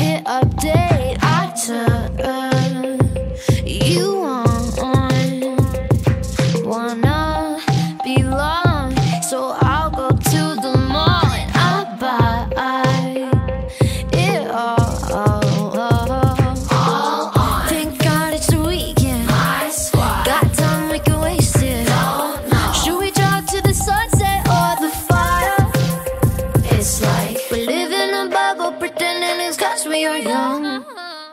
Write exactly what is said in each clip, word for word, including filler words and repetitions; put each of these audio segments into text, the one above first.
hit update. I turn you on. Wanna belong, so I'll go to the mall and I'll buy it all. all on. Thank God it's the weekend. My squad. Got time, we can waste it. Don't know. Should we drive to the sunset or the fire? It's like we live in a bubble, pretending it's 'cause we are young.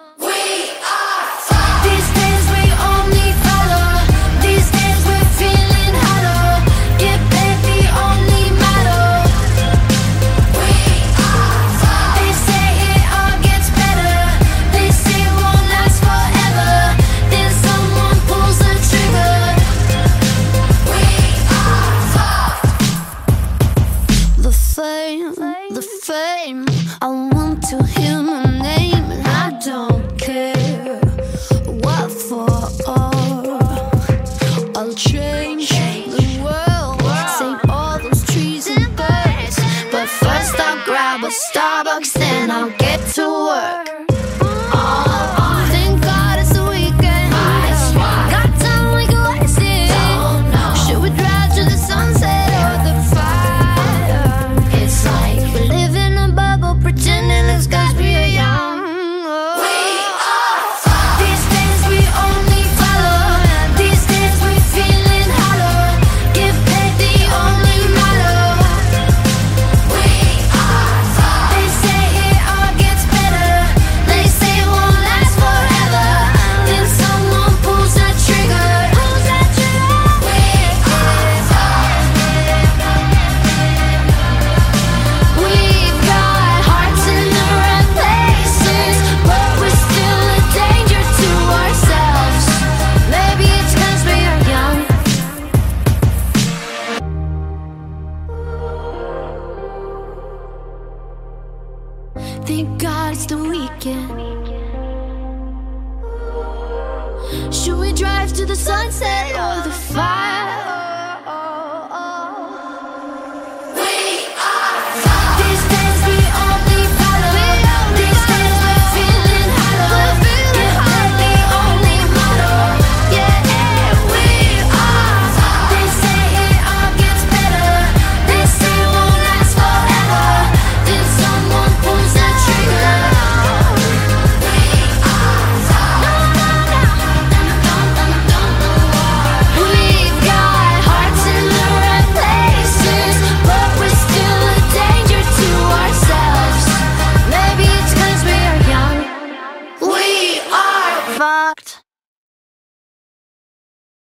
The fame, I want to hear my name, and I don't care what for. I'll change the world, save all those trees and birds. But first I'll grab a Starbucks, then I'll get to work. Thank God it's the weekend. Got time, we can waste it. Should we drive to the sunset or the fire? It's like we live in a bubble, pretending it's 'cause we are young. We are fun. These days we only follow. These days we feeling hollow. Get paid the only motto. We are fun. They say it all gets better. They say it won't last forever. Then someone pulls that trigger. Pulls that trigger. We are fun. We've got hearts in the right places, but we're still a danger to ourselves. Maybe it's 'cause we are young. Thank God it's the weekend. Should we drive to the sunset or the fire?